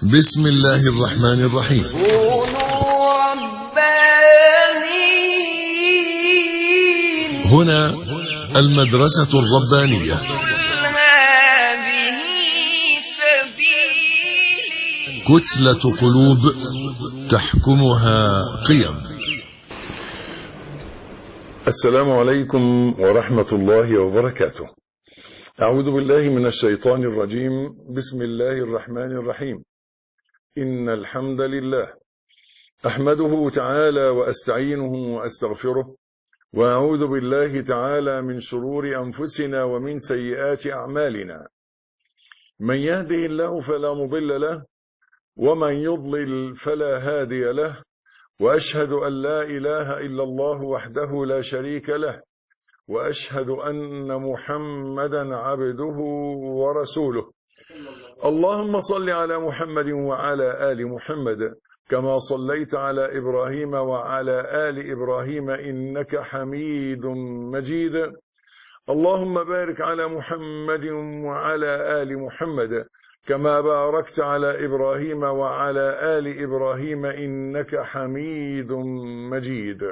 بسم الله الرحمن الرحيم. كونوا ربانيين. هنا المدرسة الربانية. هذه سبيلي. كتلة قلوب تحكمها قيم. السلام عليكم ورحمة الله وبركاته. أعوذ بالله من الشيطان الرجيم. بسم الله الرحمن الرحيم. إن الحمد لله أحمده تعالى وأستعينه وأستغفره، وأعوذ بالله تعالى من شرور أنفسنا ومن سيئات أعمالنا. من يهده الله فلا مضل له، ومن يضلل فلا هادي له، وأشهد أن لا إله إلا الله وحده لا شريك له، وأشهد أن محمدا عبده ورسوله. اللهم صل على محمد وعلى آل محمد كما صليت على إبراهيم وعلى آل إبراهيم إنك حميد مجيد. اللهم بارك على محمد وعلى آل محمد كما باركت على إبراهيم وعلى آل إبراهيم إنك حميد مجيد.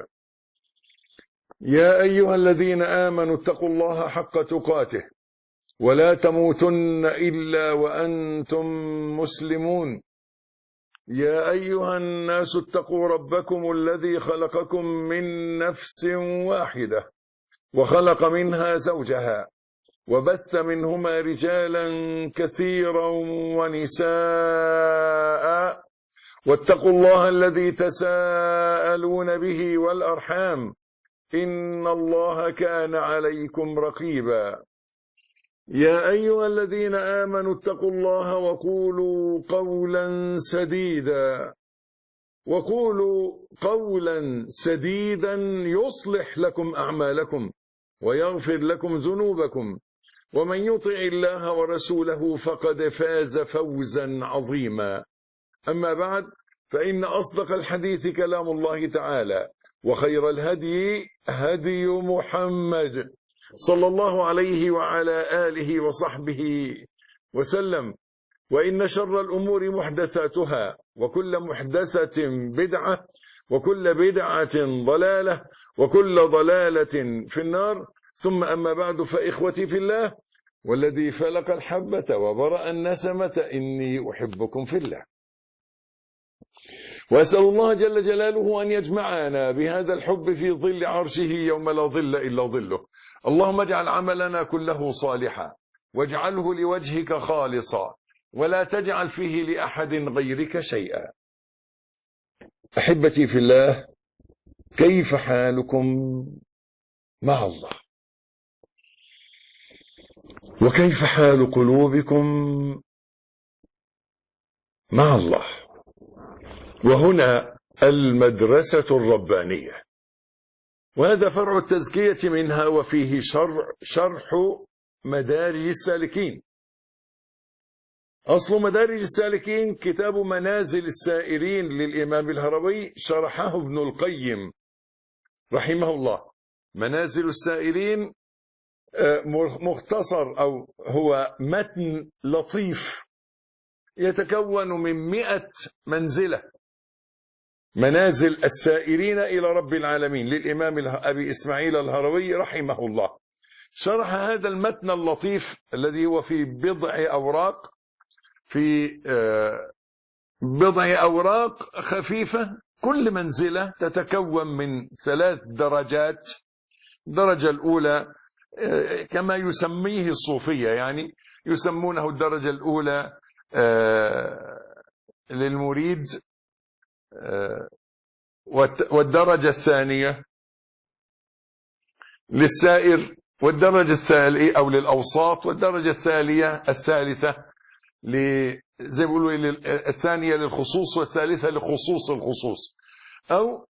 يا أيها الذين آمنوا اتقوا الله حق تقاته ولا تموتن إلا وأنتم مسلمون. يا أيها الناس اتقوا ربكم الذي خلقكم من نفس واحدة وخلق منها زوجها وبث منهما رجالا كثيرا ونساء، واتقوا الله الذي تساءلون به والأرحام إن الله كان عليكم رقيبا. يا أيها الذين آمنوا اتقوا الله وقولوا قولا سديدا يصلح لكم أعمالكم ويغفر لكم ذنوبكم، ومن يطع الله ورسوله فقد فاز فوزا عظيما. أما بعد، فإن أصدق الحديث كلام الله تعالى، وخير الهدي هدي محمد صلى الله عليه وعلى آله وصحبه وسلم. وإن شر الأمور محدثاتها، وكل محدثة بدعة، وكل بدعة ضلالة، وكل ضلالة في النار. ثم أما بعد، فإخوتي في الله، والذي فلق الحبة وبرأ النسمة إني أحبكم في الله، وأسأل الله جل جلاله أن يجمعنا بهذا الحب في ظل عرشه يوم لا ظل إلا ظله. اللهم اجعل عملنا كله صالحا، واجعله لوجهك خالصا، ولا تجعل فيه لأحد غيرك شيئا. أحبتي في الله، كيف حالكم مع الله؟ وكيف حال قلوبكم مع الله؟ وهنا المدرسة الربانية، وهذا فرع التزكية منها، وفيه شرح مدارج السالكين. أصل مدارج السالكين كتاب منازل السائرين للإمام الهروي، شرحه ابن القيم رحمه الله. منازل السائرين مختصر، أو هو متن لطيف يتكون من 100 منزلة. منازل السائرين إلى رب العالمين للإمام أبي إسماعيل الهروي رحمه الله. شرح هذا المتن اللطيف الذي هو في بضع أوراق خفيفة. كل منزلة تتكون من 3 درجات. الدرجة الأولى كما يسميه الصوفية، يعني يسمونه الدرجة الأولى للمريد، والدرجة الثانية للسائر، والدرجة الثالثة أو للأوساط، والدرجة الثالثة زي ما بيقولوا الثانية للخصوص، والثالثة لخصوص الخصوص، أو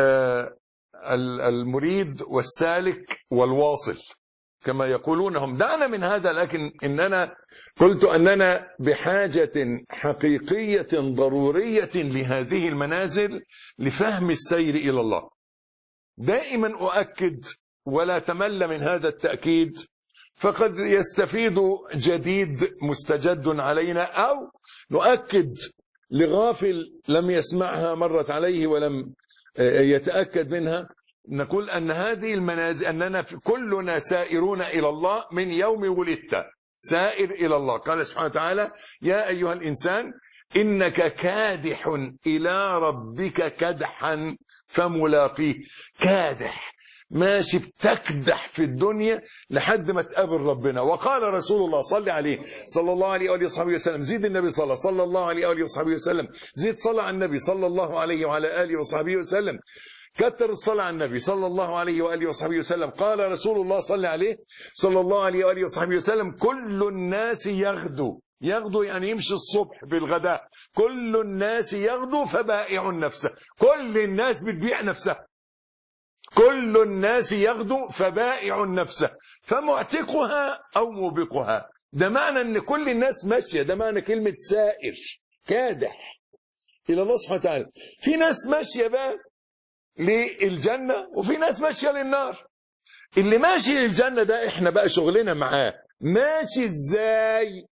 المريد والسالك والواصل كما يقولونهم. دعنا من هذا، لكن إننا قلت أننا بحاجة حقيقية ضرورية لهذه المنازل لفهم السير إلى الله. دائما أؤكد ولا تمل من هذا التأكيد، فقد يستفيد جديد مستجد علينا، أو نؤكد لغافل لم يسمعها مرت عليه ولم يتأكد منها، نقول أن هذه المنازل أننا كلنا سائرون إلى الله من يوم ولدت، سائر إلى الله. قال سبحانه وتعالى: يا أيها الإنسان إنك كادح إلى ربك كدحا فملاقيه. كادح، ماشي بتكدح في الدنيا لحد ما تقابل ربنا. وقال رسول الله صلى عليه صلى الله عليه وآله وصحبه وسلم، زيد النبي صلى الله عليه وآله وصحبه وسلم، زيد صلى على النبي صلى الله عليه وعلى آله وصحبه وسلم، كتر الصلاة على النبي صلى الله عليه وآله وصحبه وسلم. قال رسول الله صلى عليه صلى الله عليه وآله وصحبه وسلم: كل الناس يغدو. يغدو يعني يمشي الصبح بالغداء. كل الناس يغدو فبائع نفسه. كل الناس بتبيع نفسها. كل الناس يغدو فبائع نفسه فمعتقها أو موبقها. ده معنى أن كل الناس ماشية، ده معنى كلمة سائر، كادح إلى الله سبحانه وتعالى. في ناس ماشية بقى للجنة وفي ناس ماشية للنار. اللي ماشي للجنة ده احنا بقى شغلنا معاه. ماشي ازاي؟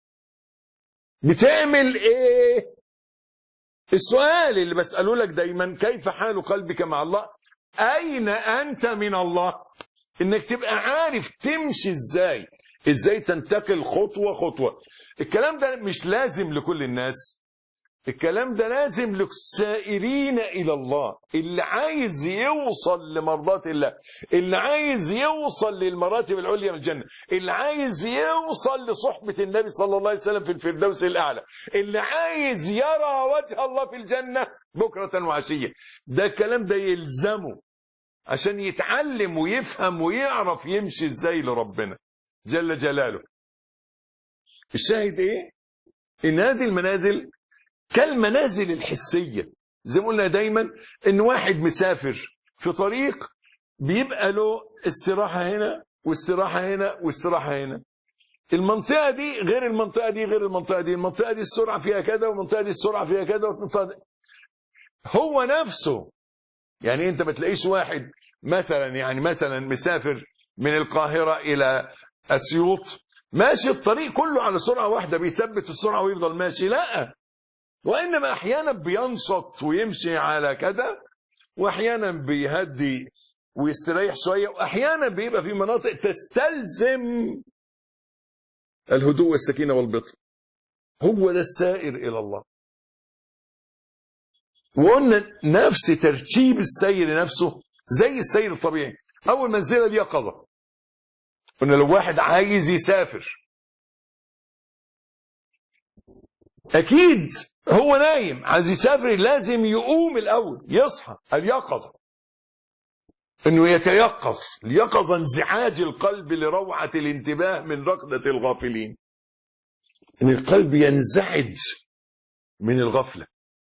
بتعمل ايه؟ السؤال اللي بسأله لك دايما: كيف حال قلبك مع الله؟ اين انت من الله؟ انك تبقى عارف تمشي ازاي، ازاي تنتقل خطوة خطوة. الكلام ده مش لازم لكل الناس، الكلام ده لازم للسائرين إلى الله، اللي عايز يوصل لمرضات الله، اللي عايز يوصل للمراتب العليا من الجنة، اللي عايز يوصل لصحبة النبي صلى الله عليه وسلم في الفردوس الأعلى، اللي عايز يرى وجه الله في الجنة بكرة وعشية. ده الكلام ده يلزمه عشان يتعلم ويفهم ويعرف يمشي ازاي لربنا جل جلاله. الشاهد ايه؟ ان هذه المنازل كالمنازل الحسية. زي ما قلنا دايما ان واحد مسافر في طريق بيبقى له استراحة هنا واستراحة هنا واستراحة هنا. المنطقة دي غير المنطقة دي غير المنطقة دي. المنطقة دي السرعة فيها كذا والمنطقة دي السرعة فيها كذا والمنطقة دي. هو نفسه يعني انت ما تلاقيش واحد مثلا مسافر من القاهرة الى اسيوط ماشي الطريق كله على سرعة واحدة بيثبت السرعة ويفضل ماشي، لا، وإنما أحيانا بينشط ويمشي على كذا، وأحيانا بيهدي ويستريح شوية، وأحيانا بيبقى في مناطق تستلزم الهدوء والسكينة والبطء. هو ده السائر إلى الله. وقلنا نفس ترتيب السير نفسه زي السير الطبيعي. أول منزلة اليقظة، قلنا لو واحد عايز يسافر أكيد هو نايم عايز يسافر لازم يقوم الأول، يصحى. اليقظة إنه يتيقظ. اليقظة انزعاج القلب لروعة الانتباه من رقدة الغافلين. إن القلب ينزعج من الغفلة،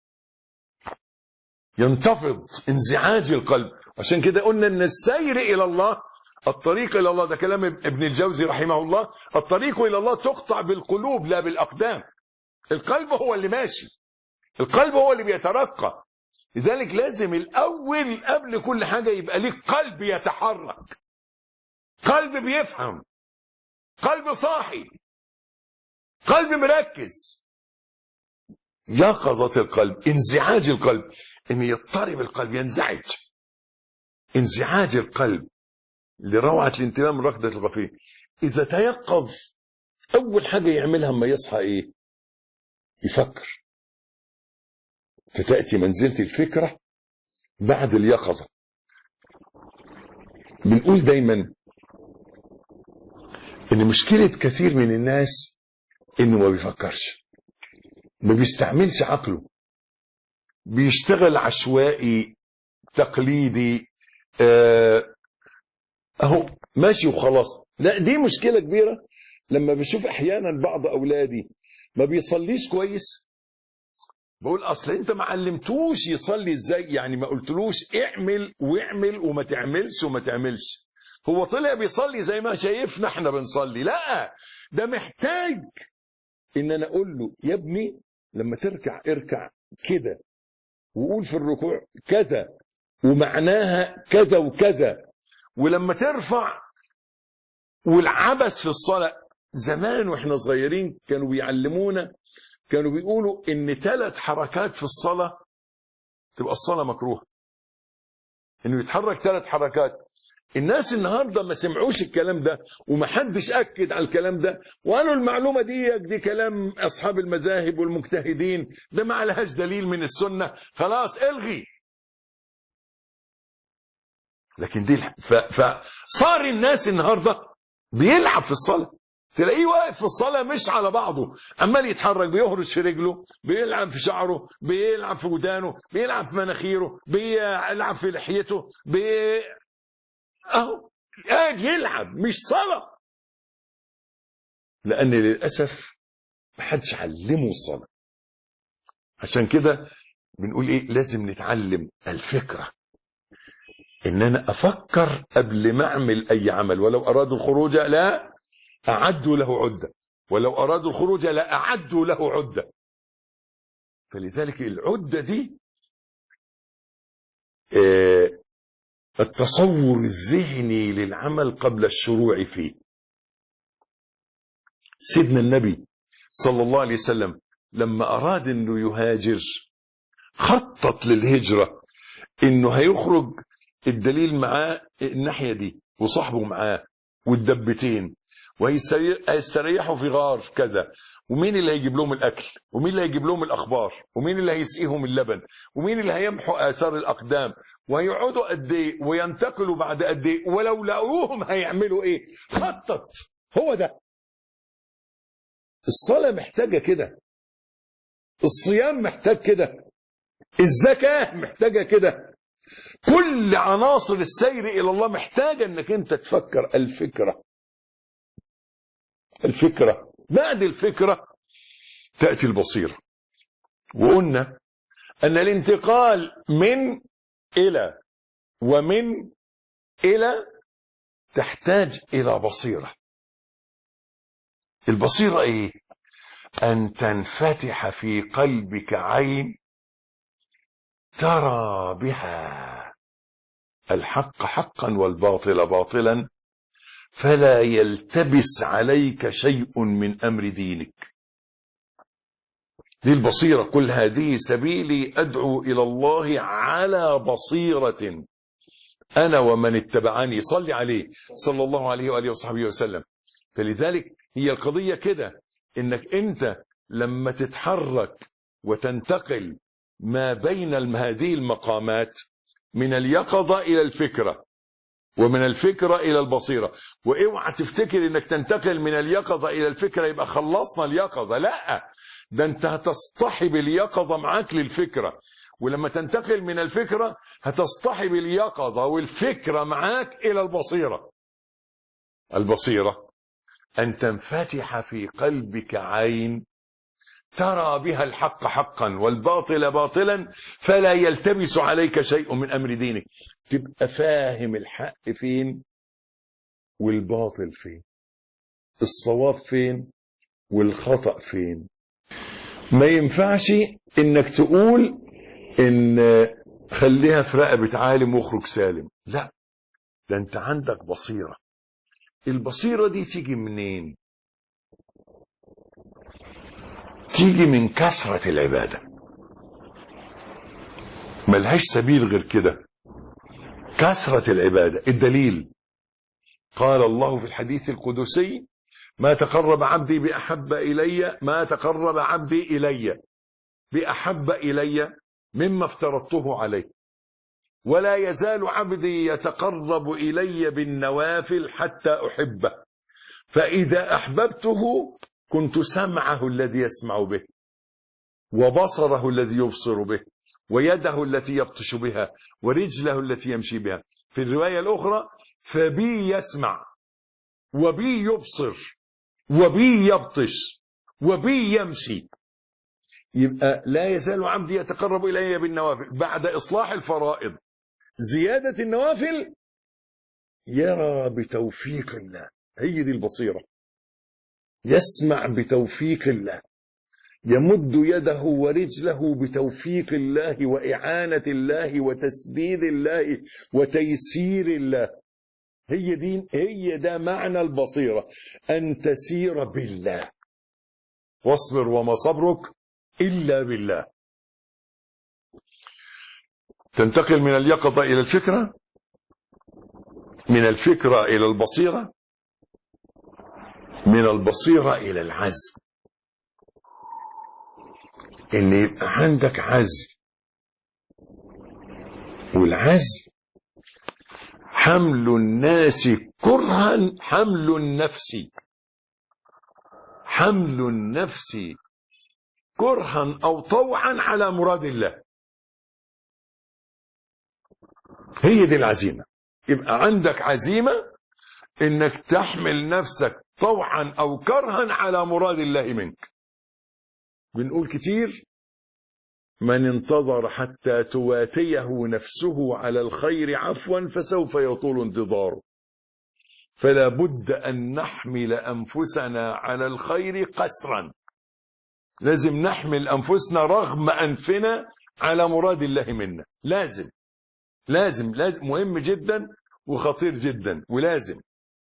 ينتفض انزعاج القلب. عشان كده قلنا إن السير إلى الله، الطريق إلى الله، ده كلام ابن الجوزي رحمه الله، الطريق إلى الله تقطع بالقلوب لا بالأقدام. القلب هو اللي ماشي، القلب هو اللي بيترقى. لذلك لازم الأول قبل كل حاجة يبقى ليك قلب يتحرك، قلب بيفهم، قلب صاحي، قلب مركز. يقظة القلب، انزعاج القلب، ان يضطرب القلب، ينزعج. انزعاج القلب لروعة الانتباه من ركضة الغفير. إذا تيقظ أول حاجة يعملها اما يصحى إيه؟ يفكر. فتأتي منزلة الفكرة بعد اليقظة. بنقول دايما إن مشكلة كثير من الناس إنه ما بيفكرش، ما بيستعملش عقله، بيشتغل عشوائي تقليدي، اهو ماشي وخلاص. لا، دي مشكلة كبيرة. لما بشوف احيانا بعض اولادي ما بيصليش كويس، بقول اصل انت ما علمتوش يصلي ازاي، يعني ما قلتلوش اعمل واعمل وما تعملش وما تعملش. هو طلع بيصلي زي ما شايفنا احنا بنصلي. لا، ده محتاج ان انا اقول له يا ابني لما تركع اركع كده، وقول في الركوع كذا ومعناها كذا وكذا، ولما ترفع. والعبث في الصلاة زمان واحنا صغيرين كانوا بيعلمونا كانوا بيقولوا إن 3 حركات في الصلاة تبقى الصلاة مكروهة، إنه يتحرك 3 حركات. الناس النهاردة ما سمعوش الكلام ده ومحدش أكد على الكلام ده، وقالوا المعلومة دي كلام أصحاب المذاهب والمجتهدين، ده ما لهاش دليل من السنة، خلاص الغي. لكن دي فصار الناس النهاردة بيلعب في الصلاة، تلاقيه واقف في الصلاة مش على بعضه، عمال يتحرك، بيهرش في رجله، بيلعب في شعره، بيلعب في ودانه، بيلعب في مناخيره، بيلعب في لحيته، اهو قاعد يلعب، مش صلاة. لأن للأسف محدش علمه الصلاة. عشان كده بنقول ايه؟ لازم نتعلم الفكرة، ان انا افكر قبل ما اعمل اي عمل. ولو ارادوا الخروج لا اعدوا له عدة، ولو ارادوا الخروج لا اعدوا له عدة. فلذلك العدة دي التصور الذهني للعمل قبل الشروع فيه. سيدنا النبي صلى الله عليه وسلم لما أراد أنه يهاجر خطط للهجرة، أنه هيخرج، الدليل معاه الناحية دي وصاحبه معاه والدبتين، وهيستريحوا في غار كذا، ومين اللي هيجيب لهم الأكل، ومين اللي هيجيب لهم الأخبار، ومين اللي هيسقيهم اللبن، ومين اللي هيمحوا آثار الأقدام، وهيقعدوا قد إيه، وينتقلوا بعد قد إيه، ولو لقوهم هيعملوا إيه. خطط. هو ده الصلاة محتاجة كده، الصيام محتاج كده، الزكاة محتاجة كده، كل عناصر السير إلى الله محتاجة أنك أنت تفكر. الفكرة بعد الفكرة تأتي البصيرة. وقلنا أن الانتقال من إلى ومن إلى تحتاج إلى بصيرة. البصيرة إيه؟ أن تنفتح في قلبك عين ترى بها الحق حقا والباطل باطلا، فلا يلتبس عليك شيء من أمر دينك. دي البصيرة. قل هذه سبيلي أدعو إلى الله على بصيرة أنا ومن اتبعني. صلي عليه صلى الله عليه وآله وصحبه وسلم. فلذلك هي القضية كده، إنك أنت لما تتحرك وتنتقل ما بين هذه المقامات، من اليقظة إلى الفكرة، ومن الفكرة إلى البصيرة. واوعى تفتكر إنك تنتقل من اليقظة إلى الفكرة يبقى خلصنا اليقظة، لا، ده أنت هتصطحب اليقظة معاك للفكرة، ولما تنتقل من الفكرة هتصطحب اليقظة والفكرة معاك إلى البصيرة. البصيرة أن تنفتح في قلبك عين ترى بها الحق حقا والباطل باطلا، فلا يلتبس عليك شيء من أمر دينك. تبقى فاهم الحق فين والباطل فين، الصواب فين والخطأ فين. ما ينفعش إنك تقول إن خليها في رقبة عالم واخرج سالم، لا، ده أنت عندك بصيرة. البصيرة دي تيجي منين؟ تيجي من كثرة العبادة، ملهاش سبيل غير كده، كثرة العبادة. الدليل قال الله في الحديث القدسي: ما تقرب عبدي بأحب إلي، ما تقرب عبدي إلي بأحب إلي مما افترضته عليه، ولا يزال عبدي يتقرب إلي بالنوافل حتى أحبه، فإذا أحببته كنت سمعه الذي يسمع به، وبصره الذي يبصر به، ويده التي يبطش بها، ورجله التي يمشي بها. في الرواية الأخرى: فبي يسمع، وبي يبصر، وبي يبطش، وبي يمشي. يبقى لا يزال عبدي يتقرب إلي بالنوافل، بعد إصلاح الفرائض زيادة النوافل، يرى بتوفيق الله. هي دي البصيرة. يسمع بتوفيق الله، يمد يده ورجله بتوفيق الله وإعانة الله وتسديد الله وتيسير الله. هي ده معنى البصيرة، أن تسير بالله. واصبر وما صبرك إلا بالله. تنتقل من اليقظة إلى الفكرة، من الفكرة إلى البصيرة، من البصيرة إلى العزم. إن يبقى عندك عزم، والعزم حمل الناس كرها، حمل النفس كرها أو طوعا على مراد الله. هي دي العزيمة. يبقى عندك عزيمة إنك تحمل نفسك طوعا أو كرها على مراد الله منك. بنقول كتير: من انتظر حتى تواتيه نفسه على الخير عفوا فسوف يطول انتظاره. فلا بد أن نحمل أنفسنا على الخير قسرا. لازم نحمل أنفسنا رغم أنفنا على مراد الله منا. لازم مهم جدا وخطير جدا ولازم.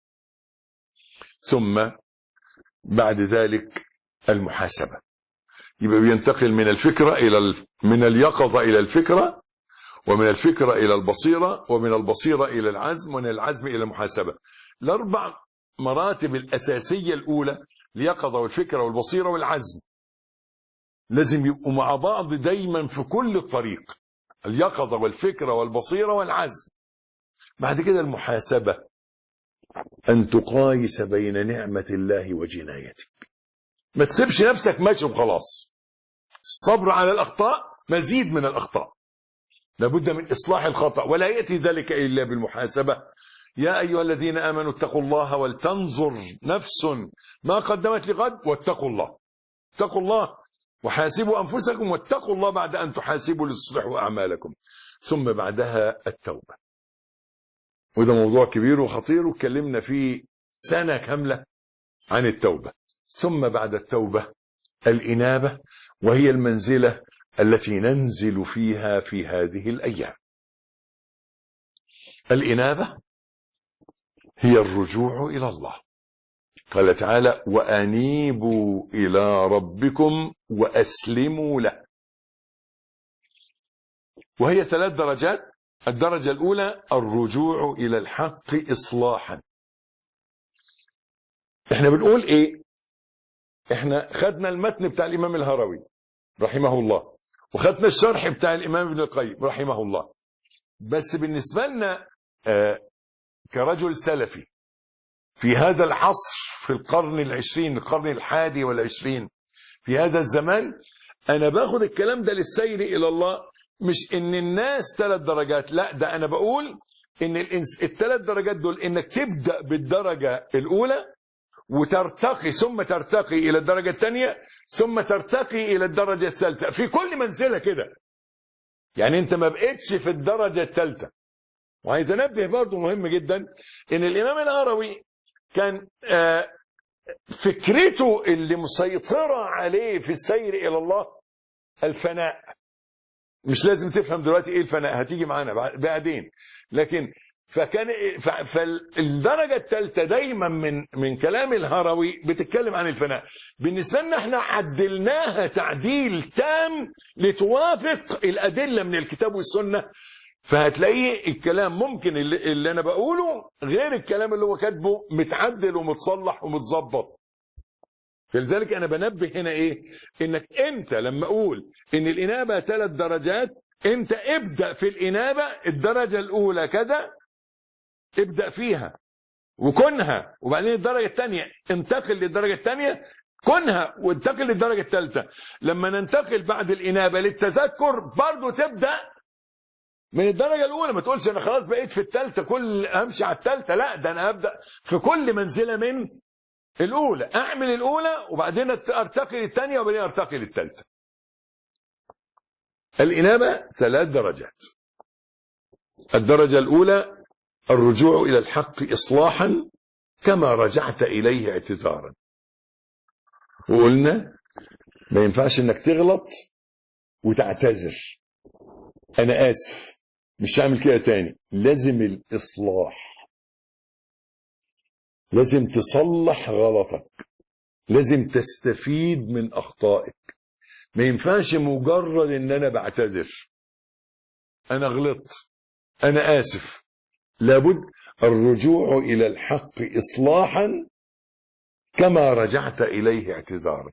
ثم بعد ذلك المحاسبة. يبقى بينتقل من الفكرة من اليقظة إلى الفكرة، ومن الفكرة إلى البصيرة، ومن البصيرة إلى العزم، ومن العزم إلى المحاسبة. الأربع مراتب الأساسية الأولى: اليقظة والفكرة والبصيرة والعزم، لازم يبقوا مع بعض دايما في كل الطريق. اليقظة والفكرة والبصيرة والعزم. بعد كده المحاسبة، أن تقايس بين نعمة الله وجنايتك. ما تسيبش نفسك ماشي وخلاص. الصبر على الأخطاء مزيد من الأخطاء، لابد من إصلاح الخطأ، ولا يأتي ذلك إلا بالمحاسبة. يا أيها الذين آمنوا اتقوا الله ولتنظر نفس ما قدمت لغد واتقوا الله. اتقوا الله وحاسبوا أنفسكم واتقوا الله بعد أن تحاسبوا لتصلحوا أعمالكم. ثم بعدها التوبة، وده موضوع كبير وخطير واتكلمنا فيه سنة كاملة عن التوبة. ثم بعد التوبة الإنابة، وهي المنزلة التي ننزل فيها في هذه الأيام. الإنابة هي الرجوع إلى الله. قال تعالى: وأنيبوا إلى ربكم وأسلموا له. وهي 3 درجات. الدرجة الأولى الرجوع إلى الحق إصلاحا. احنا بنقول ايه؟ احنا خدنا المتن بتاع الإمام الهروي رحمه الله، وخدنا الشرح بتاع الإمام ابن القيم رحمه الله. بس بالنسبة لنا كرجل سلفي في هذا العصر، في القرن العشرين، القرن 21 في هذا الزمان، أنا باخد الكلام ده للسير إلى الله. مش إن الناس 3 درجات، لا، ده أنا بقول إن ال3 درجات دول إنك تبدأ بالدرجة الأولى وترتقي، ثم ترتقي إلى الدرجة الثانية، ثم ترتقي إلى الدرجة الثالثة في كل منزلة كده. يعني أنت ما بقيتش في الدرجة الثالثة. وعايز أنبه برضو مهم جدا إن الإمام الهروي كان فكرته اللي مسيطرة عليه في السير إلى الله الفناء. مش لازم تفهم دلوقتي إيه الفناء، هتيجي معانا بعدين. لكن فالدرجة الثالثة دايما من كلام الهروي بتتكلم عن الفناء. بالنسبة لنا احنا عدلناها تعديل تام لتوافق الأدلة من الكتاب والسنة. فهتلاقيه الكلام ممكن اللي أنا بقوله غير الكلام اللي هو كاتبه متعدل ومتصلح ومتظبط. فلذلك أنا بنبه هنا إيه؟ إنك أنت لما أقول إن الإنابة 3 درجات، أنت ابدأ في الإنابة الدرجة الأولى كذا، ابدأ فيها وكنها، وبعدين الدرجة الثانية انتقل للدرجة الثانية كنها، وانتقل للدرجة الثالثة. لما ننتقل بعد الإنابة للتذكر برضو تبدأ من الدرجة الأولى. ما تقولش أنا خلاص بقيت في الثالثة كل أمشي على الثالثة، لا، ده أنا أبدأ في كل منزلة من الأولى، أعمل الأولى وبعدين أرتقي للثانية وبعدين أرتقي للثالثة. الإنابة 3 درجات. الدرجة الأولى الرجوع إلى الحق إصلاحا كما رجعت إليه اعتذارا. وقلنا ما ينفعش إنك تغلط وتعتذر، أنا آسف مش هعمل كده تاني. لازم الإصلاح، لازم تصلح غلطك، لازم تستفيد من أخطائك. ما ينفعش مجرد ان انا بعتذر، انا غلطت، انا اسف. لابد الرجوع الى الحق اصلاحا كما رجعت اليه اعتذارا.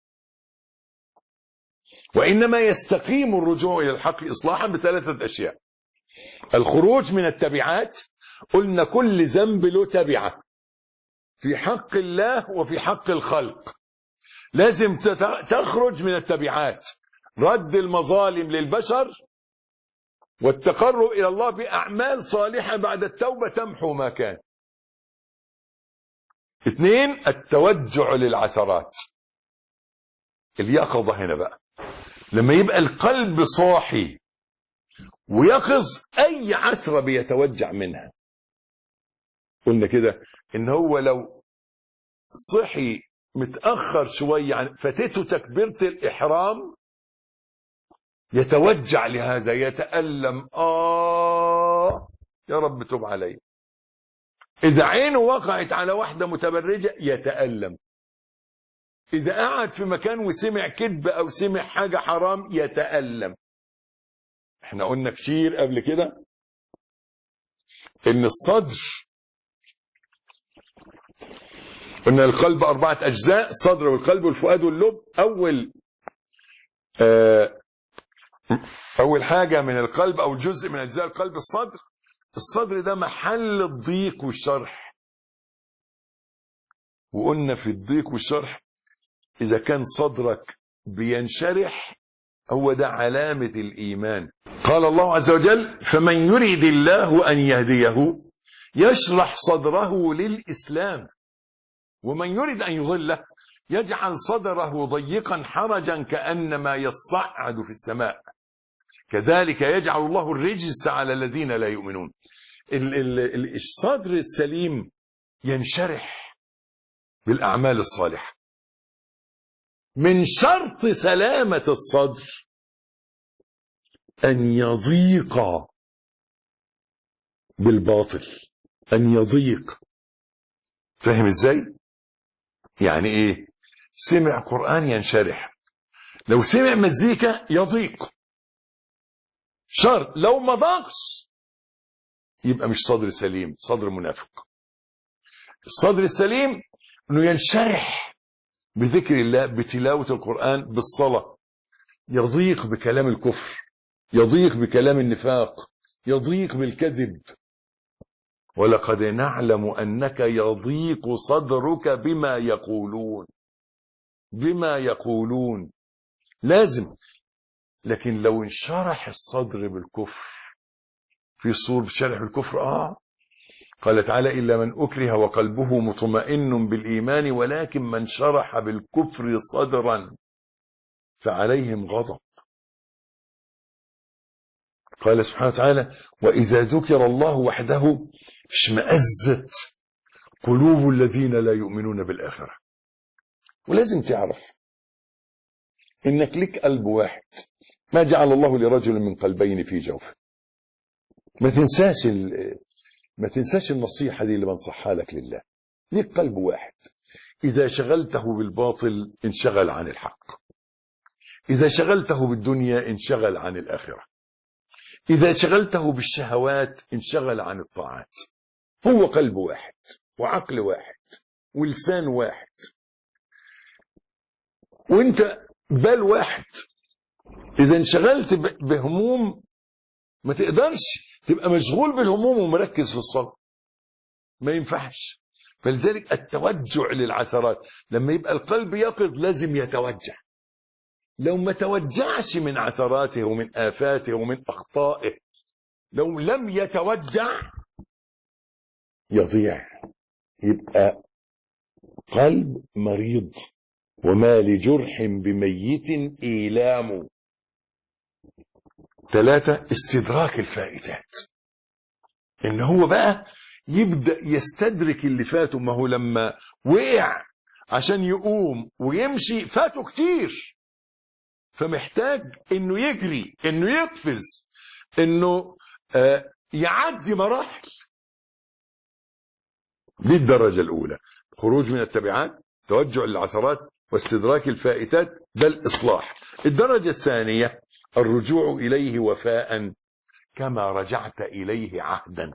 وانما يستقيم الرجوع الى الحق اصلاحا بثلاثه اشياء: الخروج من التبعات، قلنا كل ذنب له تبعه في حق الله وفي حق الخلق، لازم تخرج من التبعات، رد المظالم للبشر والتقرب إلى الله بأعمال صالحة بعد التوبة تمحو ما كان. 2 التوجع للعثرات، اليقظة هنا بقى لما يبقى القلب صاحي ويقظ أي عثرة بيتوجع منها. قلنا كده إن هو لو صحي متأخر شوية فاتته تكبيرة الإحرام يتوجع لهذا، يتألم، يا رب تب علي. إذا عينه وقعت على واحدة متبرجة يتألم. إذا قعد في مكان وسمع كذب أو سمع حاجة حرام يتألم. احنا قلنا كتير قبل كده إن الصدر، قلنا القلب 4 أجزاء: الصدر والقلب والفؤاد واللب. أول حاجة من القلب أو جزء من أجزاء القلب الصدر. الصدر ده محل الضيق والشرح، وقلنا في الضيق والشرح إذا كان صدرك بينشرح هو ده علامة الإيمان. قال الله عز وجل: فمن يريد الله أن يهديه يشرح صدره للإسلام ومن يريد أن يضله يجعل صدره ضيقا حرجا كأنما يصعد في السماء كذلك يجعل الله الرجس على الذين لا يؤمنون. الصدر السليم ينشرح بالأعمال الصالحة. من شرط سلامة الصدر أن يضيق بالباطل، أن يضيق. فاهم إزاي؟ يعني إيه؟ سمع قرآن ينشرح، لو سمع مزيكا يضيق. شرط لو ما ضاقش يبقى مش صدر سليم، صدر منافق. الصدر السليم انه ينشرح بذكر الله، بتلاوة القرآن، بالصلاة. يضيق بكلام الكفر، يضيق بكلام النفاق، يضيق بالكذب. ولقد نعلم أنك يضيق صدرك بما يقولون، بما يقولون لازم. لكن لو انشرح الصدر بالكفر، في صور شرح بالكفر قال تعالى: إلا من أكره وقلبه مطمئن بالإيمان ولكن من شرح بالكفر صدرا فعليهم غضب. قال سبحانه وتعالى: وإذا ذكر الله وحده اشمأزت قلوب الذين لا يؤمنون بالآخرة. ولازم تعرف إنك لك قلب واحد، ما جعل الله لرجل من قلبين في جوفه. ما تنساش النصيحة دي اللي بنصحها لك لله. ليك قلب واحد، إذا شغلته بالباطل انشغل عن الحق، إذا شغلته بالدنيا انشغل عن الآخرة، إذا شغلته بالشهوات انشغل عن الطاعات. هو قلب واحد وعقل واحد ولسان واحد وانت بال واحد. إذا انشغلت بهموم ما تقدرش تبقى مشغول بالهموم ومركز في الصلاة، ما ينفعش. فلذلك التوجع للعثرات، لما يبقى القلب يقظ لازم يتوجع. لو ما توجعش من عثراته ومن آفاته ومن أخطائه، لو لم يتوجع يضيع، يبقى قلب مريض. وما لجرح بميت إيلام. 3 استدراك الفائتات، إن هو بقى يبدأ يستدرك اللي فاته. ما هو لما وقع عشان يقوم ويمشي فاته كتير، فمحتاج إنه يجري، إنه يقفز، إنه يعدي مراحل. دي الدرجة الأولى: خروج من التبعات، توجع للعثرات، واستدراك الفائتات، ده الإصلاح. الدرجة الثانية الرجوع إليه وفاء كما رجعت إليه عهدا.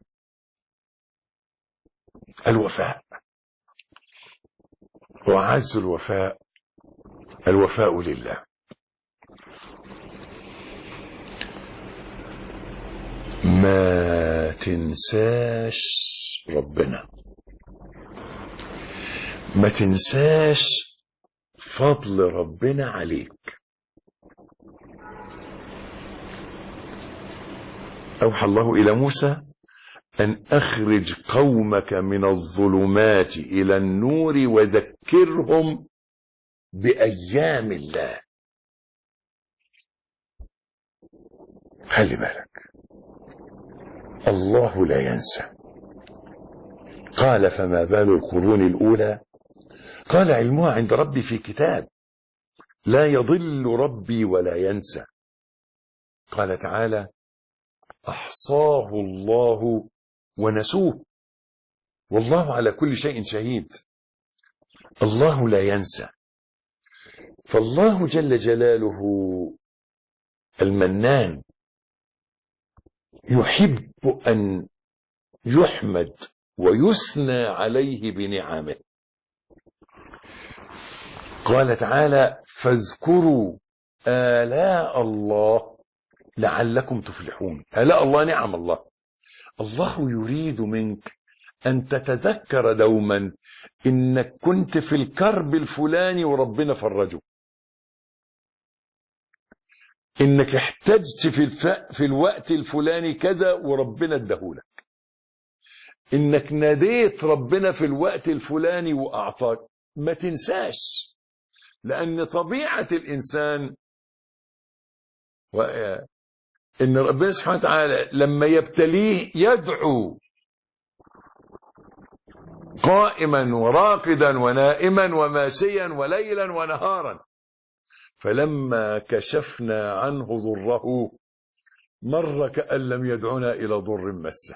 الوفاء، وأعز الوفاء الوفاء لله. ما تنساش ربنا، ما تنساش فضل ربنا عليك. أوحى الله إلى موسى أن أخرج قومك من الظلمات إلى النور وذكرهم بأيام الله. خلي بالك، الله لا ينسى. قال فما بال القرون الأولى؟ قال علمها عند ربي في كتاب لا يضل ربي ولا ينسى. قال تعالى أحصاه الله ونسوه والله على كل شيء شهيد. الله لا ينسى. فالله جل جلاله المنان يحب أن يحمد ويثنى عليه بنعمه. قال تعالى فاذكروا آلاء الله لعلكم تفلحون. آلاء الله نعم الله. الله يريد منك أن تتذكر دوما إنك كنت في الكرب الفلاني وربنا فرجه، إنك احتجت في الوقت الفلاني كذا وربنا اداهولك، إنك ناديت ربنا في الوقت الفلاني وأعطاك. ما تنساش، لأن طبيعة الإنسان إن ربنا سبحانه وتعالى لما يبتليه يدعو قائما وراقدا ونائما وماشيا وليلا ونهارا. فلما كشفنا عنه ضره مر كأن لم يدعنا إلى ضر مسه،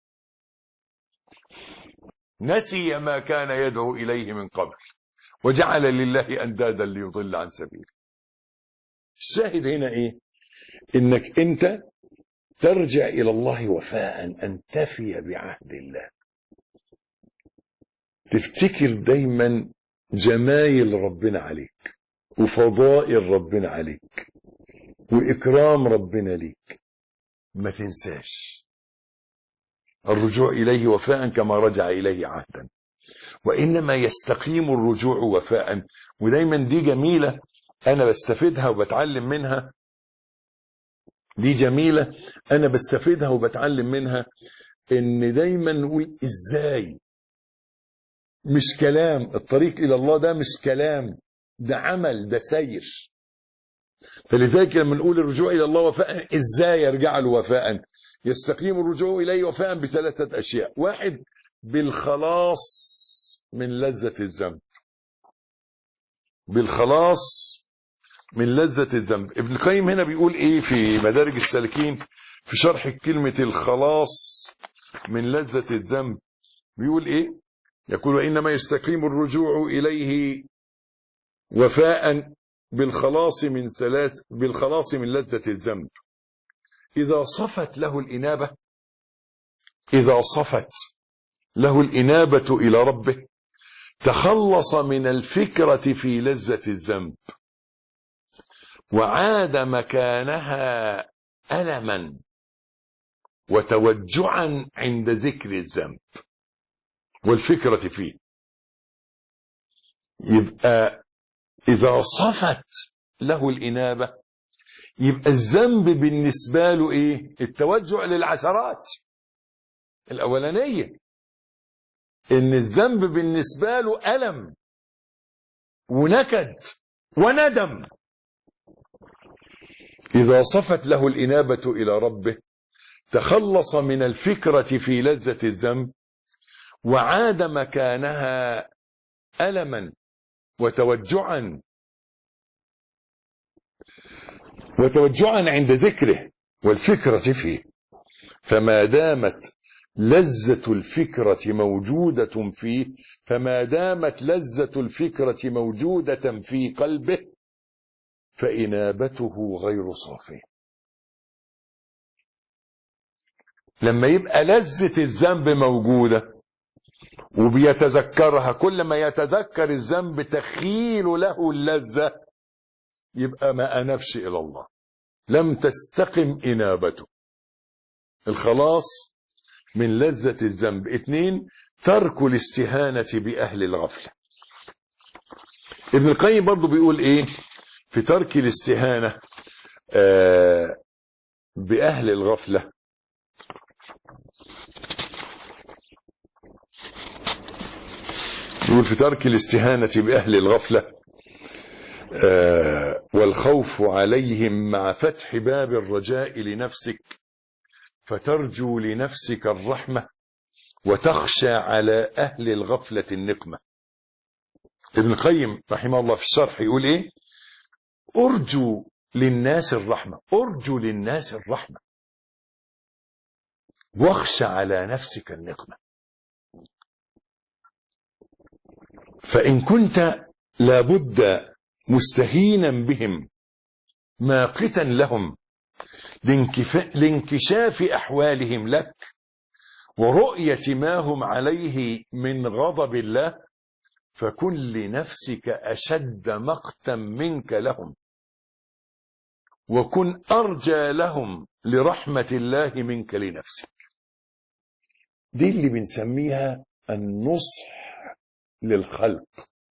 نسي ما كان يدعو إليه من قبل وجعل لله أندادا ليضل عن سبيله. الشاهد هنا إيه؟ إنك أنت ترجع إلى الله وفاء، أن تفي بعهد الله. تفتكر دايما جمايل ربنا عليك وفضائل ربنا عليك وإكرام ربنا ليك. ما تنساش الرجوع إليه وفاء كما رجع إليه عهدا. وإنما يستقيم الرجوع وفاء، ودايما دي جميلة أنا بستفيدها وبتعلم منها، دي جميلة أنا بستفيدها وبتعلم منها، إن دايما نقول إزاي، مش كلام. الطريق إلى الله ده مش كلام، ده عمل، ده سير. فلذلك لما نقول الرجوع إلى الله وفاء، إزاي يرجع له وفاء؟ يستقيم الرجوع إليه وفاء بثلاثة أشياء. واحد، بالخلاص من لذة الذنب. بالخلاص من لذة الذنب. ابن القيم هنا بيقول إيه في مدارج السالكين في شرح كلمة الخلاص من لذة الذنب؟ بيقول إيه؟ يقول وإنما يستقيم الرجوع إليه وفاء بالخلاص من لذة الذنب إذا صفت له الإنابة. إذا صفت له الإنابة إلى ربه تخلص من الفكرة في لذة الذنب وعاد مكانها ألما وتوجعا عند ذكر الذنب والفكرة فيه. يبقى إذا صفت له الإنابة يبقى الذنب بالنسبة له إيه؟ التوجع للعثرات الأولانية، إن الذنب بالنسبة له ألم ونكد وندم. إذا صفت له الإنابة إلى ربه تخلص من الفكرة في لذة الذنب وعاد مكانها ألما وتوجعا عند ذكره والفكرة فيه. فما دامت لذة الفكرة موجودة فيه، فما دامت لذة الفكرة موجودة في قلبه فإنابته غير صافية. لما يبقى لذة الذنب موجودة وبيتذكرها، كل ما يتذكر الذنب تخيل له اللذة، يبقى ما أنبش إلى الله، لم تستقم إنابته. الخلاص من لذة الذنب. 2، ترك الاستهانة بأهل الغفلة. ابن القيم برضو بيقول ايه في ترك الاستهانة بأهل الغفلة؟ يقول في ترك الاستهانة بأهل الغفلة والخوف عليهم مع فتح باب الرجاء لنفسك، فترجو لنفسك الرحمة وتخشى على أهل الغفلة النقمة. ابن القيم رحمه الله في الشرح يقول ايه؟ أرجو للناس الرحمة، أرجو للناس الرحمة واخشى على نفسك النقمة. فإن كنت لابد مستهينا بهم ماقتا لهم لانكشاف أحوالهم لك ورؤية ما هم عليه من غضب الله، فكن لنفسك أشد مقتا منك لهم، وكن أرجى لهم لرحمة الله منك لنفسك. دي اللي بنسميها النصح للخلق.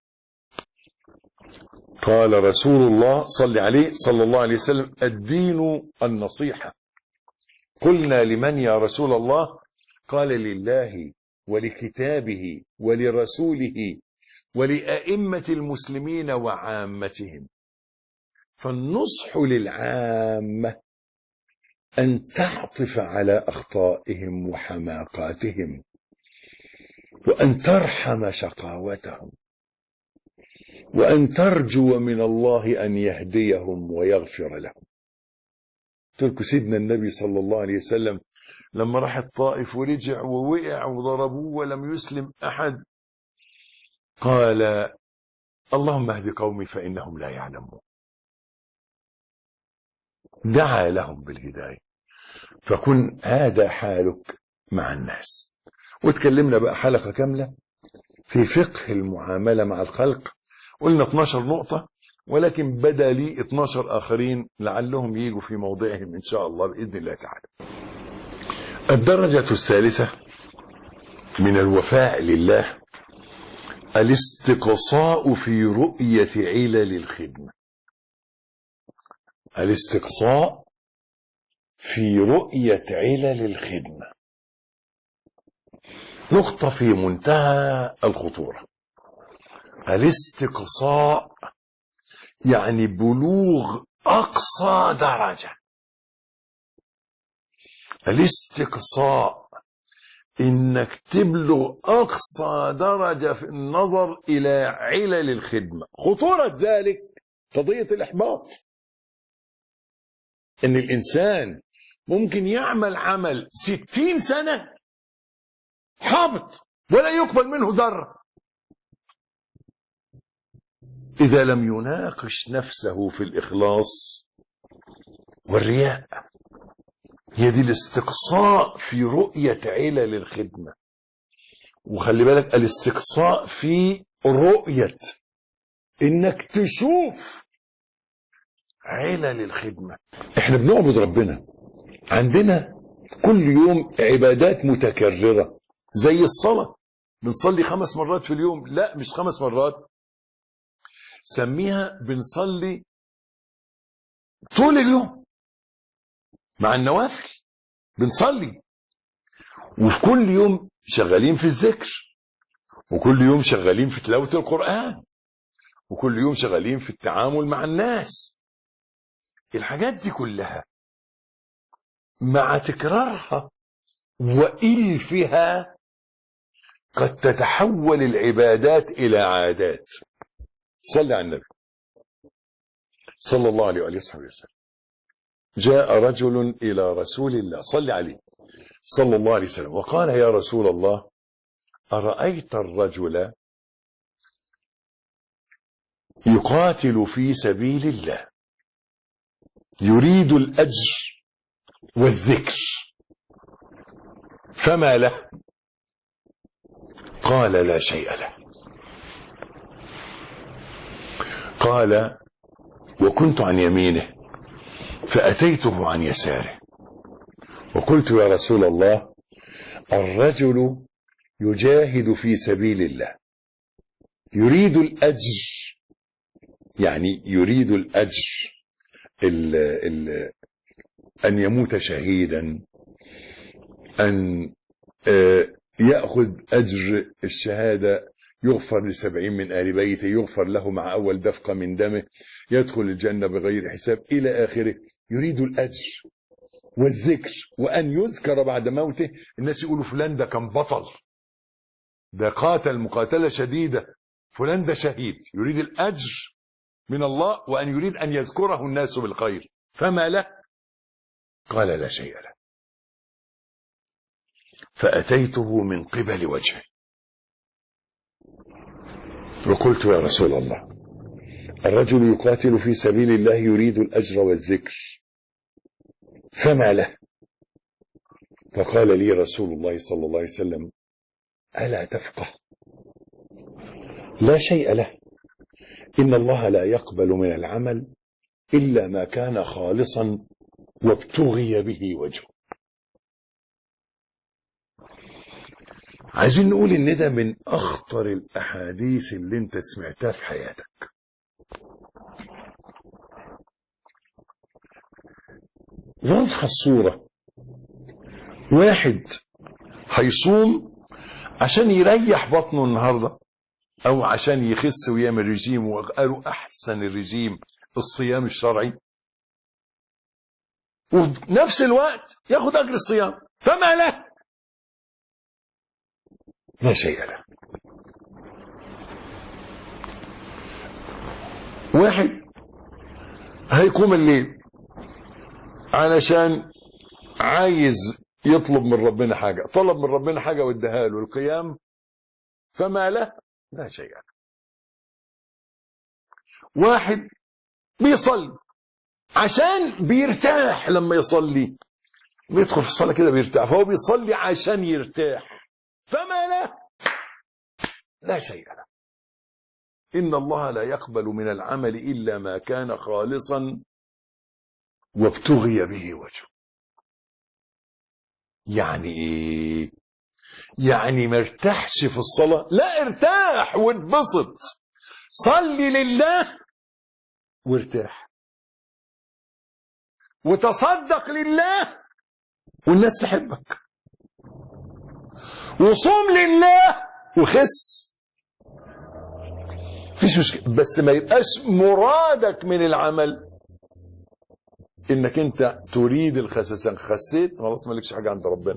قال رسول الله صلى الله عليه وسلم: الدين النصيحة. قلنا: لمن يا رسول الله؟ قال: لله ولكتابه ولرسوله ولأئمة المسلمين وعامتهم. فالنصح للعامة أن تعطف على أخطائهم وحماقاتهم، وأن ترحم شقاوتهم، وأن ترجو من الله أن يهديهم ويغفر لهم. تلك سيدنا النبي صلى الله عليه وسلم لما راح الطائف ورجع ووقع وضربوه ولم يسلم أحد، قال: اللهم اهد قومي فإنهم لا يعلمون. دعا لهم بالهداية. فكن هذا حالك مع الناس. وتكلمنا بقى حلقة كاملة في فقه المعاملة مع الخلق، قلنا 12 نقطة، ولكن بدا لي 12 آخرين لعلهم يجوا في موضعهم إن شاء الله بإذن الله تعالى. الدرجة الثالثة من الوفاء لله الاستقصاء في رؤية علل الخدمة. الاستقصاء في رؤية علل الخدمة نقطة في منتهى الخطورة. الاستقصاء يعني بلوغ أقصى درجة. الاستقصاء إنك تبلغ أقصى درجة في النظر إلى علل الخدمة. خطورة ذلك قضية الإحباط، إن الإنسان ممكن يعمل عمل 60 سنة حابط ولا يقبل منه ذرة إذا لم يناقش نفسه في الإخلاص والرياء. هي دي الاستقصاء في رؤية علل الخدمة. وخلي بالك الاستقصاء في رؤية إنك تشوف علل الخدمة. احنا بنعبد ربنا، عندنا كل يوم عبادات متكررة زي الصلاة، بنصلي 5 مرات في اليوم. لا، مش 5 مرات، سميها بنصلي طول اليوم مع النوافل بنصلي. وفي كل يوم شغالين في الذكر، وكل يوم شغالين في تلاوة القرآن، وكل يوم شغالين في التعامل مع الناس. الحاجات دي كلها مع تكرارها وإلفها قد تتحول العبادات إلى عادات. صلى على النبي صلى الله عليه وآله وسلم. جاء رجل إلى رسول الله، صلى عليه، صلى الله عليه وسلم وقال يا رسول الله أرأيت الرجل يقاتل في سبيل الله يريد الأجر والذكر فما له؟ قال لا شيء له. قال وكنت عن يمينه فأتيته عن يساره وقلت يا رسول الله الرجل يجاهد في سبيل الله يريد الأجر، يعني يريد الأجر أن يموت شهيدا، أن يأخذ أجر الشهادة، يغفر ل70 من آل بيته، يغفر له مع أول دفقة من دمه، يدخل الجنة بغير حساب إلى آخره. يريد الأجر والذكر وأن يذكر بعد موته. الناس يقولوا فلان ده كان بطل، ده قاتل مقاتلة شديدة، فلان ده شهيد. يريد الأجر من الله وأن يريد أن يذكره الناس بالخير. فما له؟ قال لا شيء له. فأتيته من قبل وجهه وقلت يا رسول الله الرجل يقاتل في سبيل الله يريد الأجر والذكر فما له؟ فقال لي رسول الله صلى الله عليه وسلم ألا تفقه؟ لا شيء له، إن الله لا يقبل من العمل إلا ما كان خالصا وابتغي به وجهه. عايزين نقول إن ده من أخطر الأحاديث اللي انت سمعتها في حياتك. واضحة الصورة. واحد هيصوم عشان يريح بطنه النهاردة أو عشان يخس ويعمل رجيم، وقالوا أحسن الرجيم الصيام الشرعي، وفي نفس الوقت ياخد أجر الصيام. فما له؟ لا شيء له. واحد هيقوم الليل علشان عايز يطلب من ربنا حاجة، طلب من ربنا حاجة واداها له القيام. فما له؟ لا شيء له. واحد بيصلي عشان بيرتاح، لما يصلي بيدخل في الصلاة كده بيرتاح، فهو بيصلي عشان يرتاح. فما له؟ لا شيء له. إن الله لا يقبل من العمل إلا ما كان خالصا وابتغي به وجهه. يعني إيه؟ يعني ما ارتاحش في الصلاة؟ لا، ارتاح واتبسط، صلي لله وارتاح، وتصدق لله والناس تحبك، وصوم لله وخس، مفيش مشكلة. بس ما يبقاش مرادك من العمل انك انت تريد الخسسان. خسيت خلاص مالكش حاجة عند ربنا.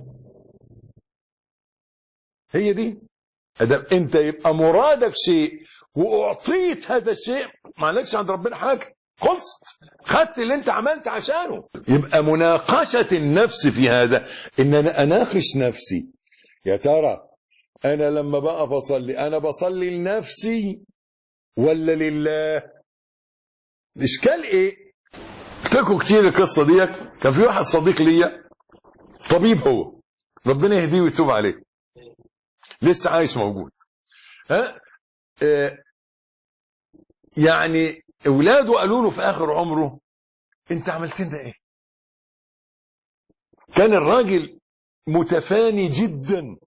هي دي ادام انت يبقى مرادك شيء واعطيت هذا الشيء، مالكش عند ربنا حاجة، خلصت، خدت اللي انت عملت عشانه. يبقى مناقشة النفس في هذا، ان انا اناقش نفسي، يا ترى انا لما بقف اصلي انا بصلي لنفسي ولا لله؟ الاشكال ايه؟ قلت لكم كتير القصه ديت. كان في واحد صديق ليا طبيب، هو ربنا يهديه ويتوب عليه، لسه عايش موجود. يعني اولاده قالوا له في اخر عمره انت عملت لنا ايه؟ كان الراجل متفاني جدا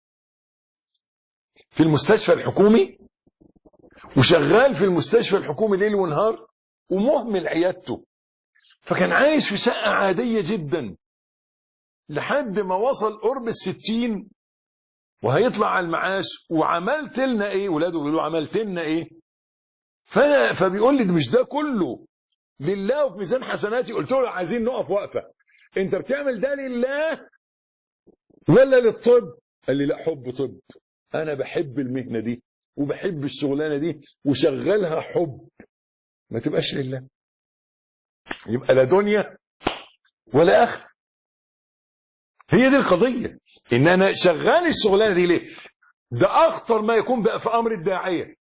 في المستشفى الحكومي، وشغال في المستشفى الحكومي ليل ونهار، ومهمل عيادته، فكان عايش في شقة عادية جدا لحد ما وصل قرب 60 وهيطلع على المعاش. وعملت لنا ايه؟ ولاده بيقولوا عملت لنا ايه؟ فبيقول لي مش ده كله لله وفي ميزان حسناتي. قلت له عايزين نقف وقفة، انت بتعمل ده لله ولا للطب؟ قال لي لا، حب طب، انا بحب المهنة دي وبحب الشغلانة دي وشغلها حب، ما تبقاش لله، يبقى لا دنيا ولا آخر. هي دي القضية، ان انا شغال الشغلانة دي ليه. ده اخطر ما يكون بقى في امر الداعية.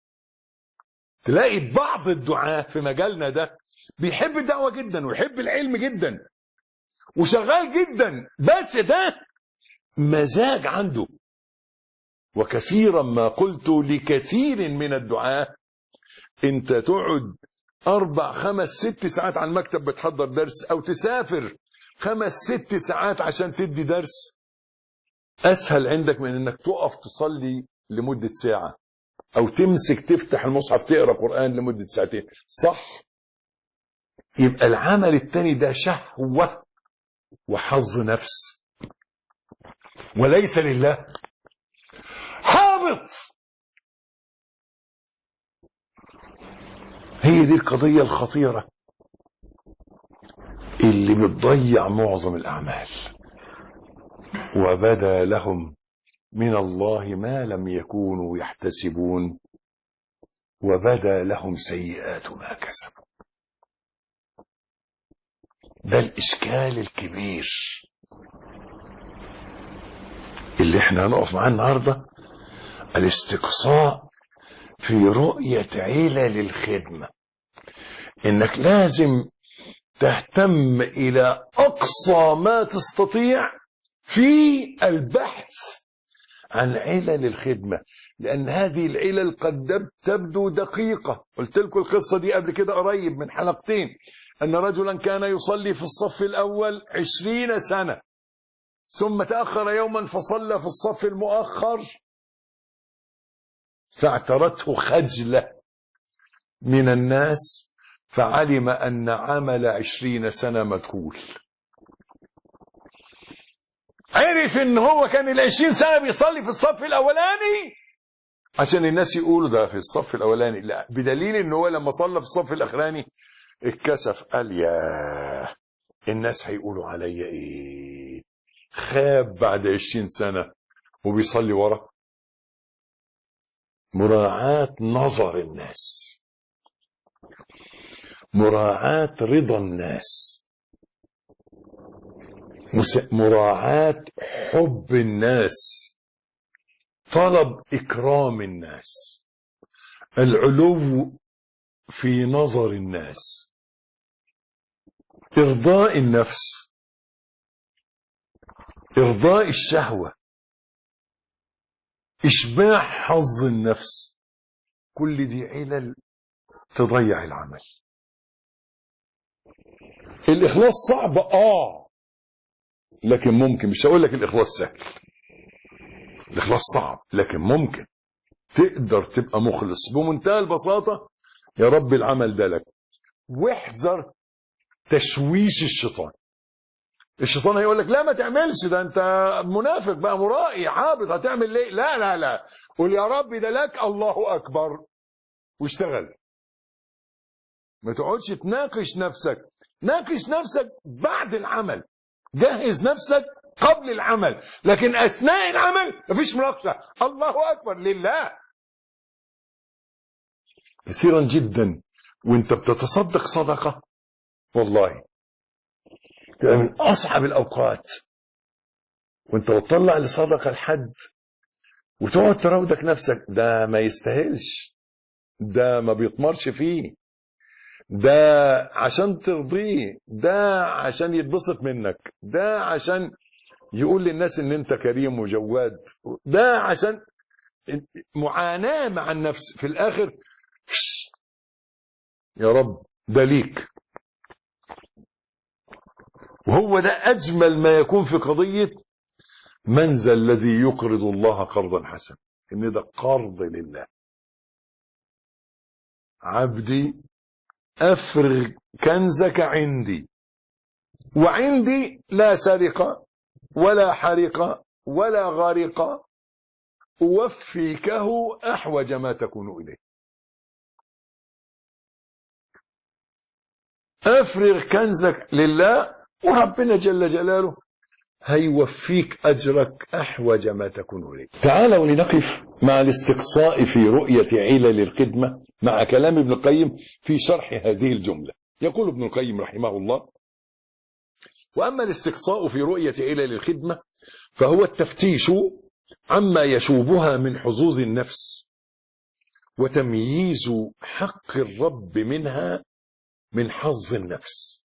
تلاقي بعض الدعاة في مجالنا ده بيحب الدعوة جدا ويحب العلم جدا وشغال جدا، بس ده مزاج عنده. وكثيرا ما قلت لكثير من الدعاة: انت تقعد 4 5 6 ساعات على المكتب بتحضر درس، او تسافر 5 6 ساعات عشان تدي درس، اسهل عندك من انك تقف تصلي لمدة ساعة، او تمسك تفتح المصحف تقرأ قرآن لمدة ساعتين. صح؟ يبقى العمل التاني ده شهوة وحظ نفس وليس لله، حابط. هي دي القضية الخطيرة اللي بتضيع معظم الأعمال. وبدا لهم من الله ما لم يكونوا يحتسبون وبدا لهم سيئات ما كسبوا. ده الإشكال الكبير اللي احنا هنقف معاه النهاردة، الاستقصاء في رؤية علل الخدمة. انك لازم تهتم الى اقصى ما تستطيع في البحث عن علل الخدمة، لان هذه العلل قد تبدو دقيقة. قلت لكم القصة دي قبل كده قريب من حلقتين، ان رجلا كان يصلي في الصف الاول 20 سنة، ثم تأخر يوما فصلى في الصف المؤخر، فاعترته خجلة من الناس، فعلم أن عمل 20 سنة مدخول. عرف ان هو كان 20 سنة بيصلي في الصف الأولاني عشان الناس يقولوا ده في الصف الأولاني، لا، بدليل ان هو لما صلى في الصف الأخراني اتكسف، قال يا الناس هيقولوا عليا ايه، خاب بعد 20 سنة وبيصلي ورا. مراعاة نظر الناس، مراعاة رضا الناس، مراعاة حب الناس، طلب إكرام الناس، العلو في نظر الناس، إرضاء النفس، إرضاء الشهوة، إشباع حظ النفس. كل دي علل تضيع العمل. الإخلاص صعب لكن ممكن. مش هقول لك الإخلاص سهل، الإخلاص صعب لكن ممكن. تقدر تبقى مخلص بمنتهى البساطة. يا رب العمل ده لك، واحذر تشويش الشيطان. الشيطان هيقول لك لا ما تعملش، ده انت منافق بقى، مرائي عابط، هتعمل ليه؟ لا لا لا، قول يا رب ده لك، الله أكبر، واشتغل. ما تقعدش تناقش نفسك، ناقش نفسك بعد العمل، جهز نفسك قبل العمل، لكن أثناء العمل مفيش مناقشة. الله أكبر لله. كثيرا جدا وانت بتتصدق صدقة، والله من أصعب الأوقات وانت بتطلع لصدقة لحد وتقعد تراودك نفسك، ده ما يستاهلش، ده ما بيطمرش فيه، ده عشان ترضيه، ده عشان يتبسط منك، ده عشان يقول للناس ان انت كريم وجواد، ده عشان معاناة مع النفس. في الاخر يا رب ده ليك. وهو ده اجمل ما يكون في قضية من ذا الذي يقرض الله قرضا حسنا، ان ده قرض لله. عبدي افرغ كنزك عندي، وعندي لا سرقة ولا حرقة ولا غارقة، أوفيكه أحوج ما تكون إليه. أفرغ كنزك لله وربنا جل جلاله هيوفيك أجرك أحوج ما تكون إليه. تعالوا لنقف مع الاستقصاء في رؤية علل الخدمة مع كلام ابن القيم في شرح هذه الجملة. يقول ابن القيم رحمه الله: وأما الاستقصاء في رؤية علل الخدمة فهو التفتيش عما يشوبها من حظوظ النفس وتمييز حق الرب منها من حظ النفس.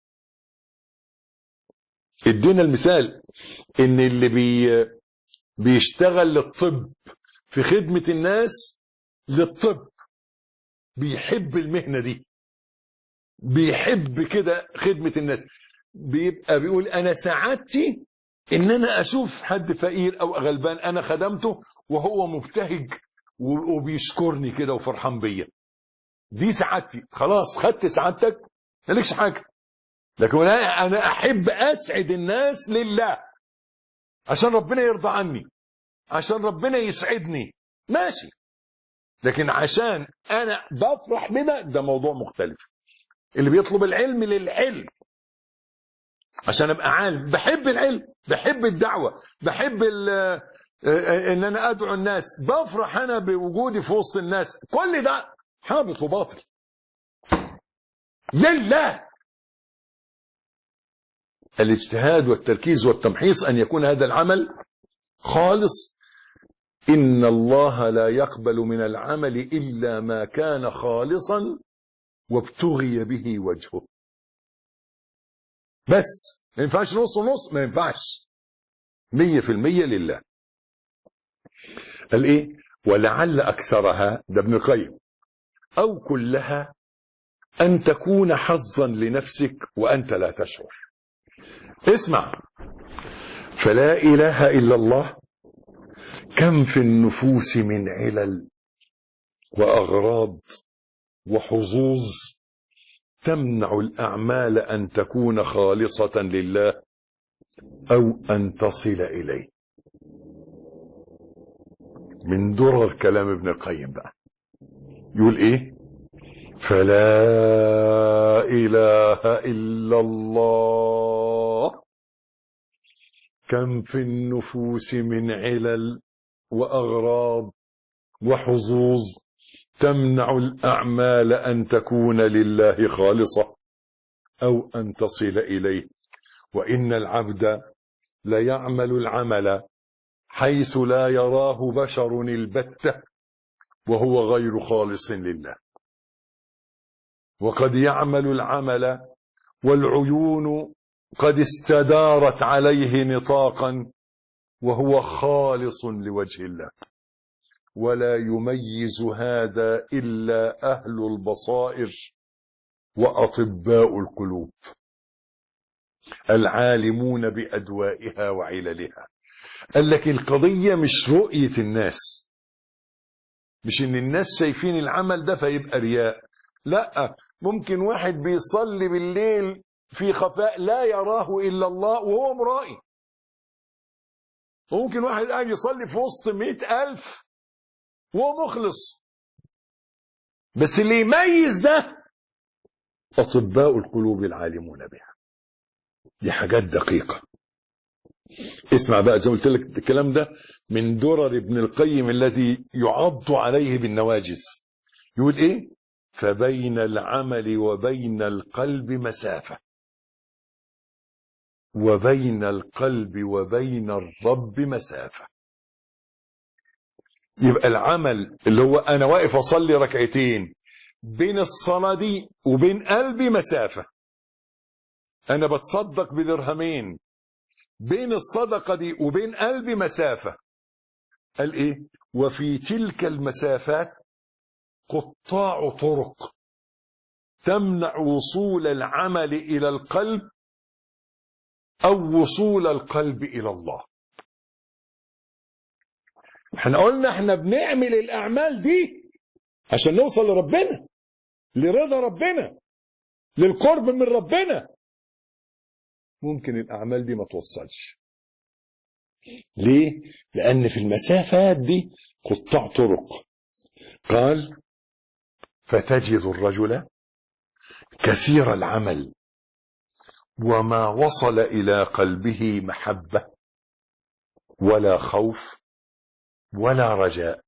ادينا المثال ان اللي بيشتغل للطب في خدمة الناس للطب بيحب المهنة دي، بيحب كده خدمة الناس، بيبقى بيقول انا سعادتي ان انا اشوف حد فقير او غلبان انا خدمته وهو مبتهج وبيشكرني كده وفرحان بيا، دي سعادتي. خلاص خدت سعادتك مالكش حاجة. لكن انا احب اسعد الناس لله عشان ربنا يرضى عني، عشان ربنا يسعدني، ماشي. لكن عشان انا بفرح بده، ده موضوع مختلف. اللي بيطلب العلم للعلم عشان ابقى عالم، بحب العلم، بحب الدعوة، بحب ان انا ادعو الناس، بفرح انا بوجودي في وسط الناس، كل ده حابط وباطل لله. الاجتهاد والتركيز والتمحيص أن يكون هذا العمل خالص. إن الله لا يقبل من العمل إلا ما كان خالصا وابتغي به وجهه. بس ما ينفعش نص ونص، ما ينفعش 100% لله. قال إيه؟ ولعل أكثرها، ده ابن القيم، أو كلها أن تكون حظا لنفسك وأنت لا تشعر. اسمع، فلا إله إلا الله كم في النفوس من علل وأغراض وحظوظ تمنع الأعمال أن تكون خالصة لله أو أن تصل إليه. من درر كلام ابن القيم بقى يقول إيه؟ فلا إله إلا الله كم في النفوس من علل وأغراض وحظوظ تمنع الأعمال أن تكون لله خالصة أو أن تصل إليه. وإن العبد ليعمل العمل حيث لا يراه بشر البتة وهو غير خالص لله، وقد يعمل العمل والعيون قد استدارت عليه نطاقا وهو خالص لوجه الله، ولا يميز هذا إلا أهل البصائر وأطباء القلوب العالمون بأدوائها وعللها. قال لك القضية مش رؤية الناس، مش إن الناس شايفين العمل ده فيبقى رياء، لا. ممكن واحد بيصلي بالليل في خفاء لا يراه إلا الله وهو مرائي، وممكن واحد قاعد يصلي في وسط 100,000 وهو مخلص. بس اللي يميز ده أطباء القلوب العالمون بها. دي حاجات دقيقة. اسمع بقى، زي ما قلت لك الكلام ده من درر ابن القيم الذي يعض عليه بالنواجذ. يقول ايه؟ فبين العمل وبين القلب مسافة، وبين القلب وبين الرب مسافة. يبقى العمل اللي هو أنا واقف أصلي ركعتين، بين الصلاة دي وبين قلبي مسافة. أنا بتصدق بدرهمين، بين الصدقة دي وبين قلبي مسافة. قال إيه؟ وفي تلك المسافات قطاع طرق تمنع وصول العمل إلى القلب أو وصول القلب إلى الله. احنا قلنا احنا بنعمل الأعمال دي عشان نوصل لربنا، لرضا ربنا، للقرب من ربنا. ممكن الأعمال دي ما توصلش. ليه؟ لأن في المسافات دي قطاع طرق. قال فتجد الرجل كثير العمل وما وصل إلى قلبه محبة ولا خوف ولا رجاء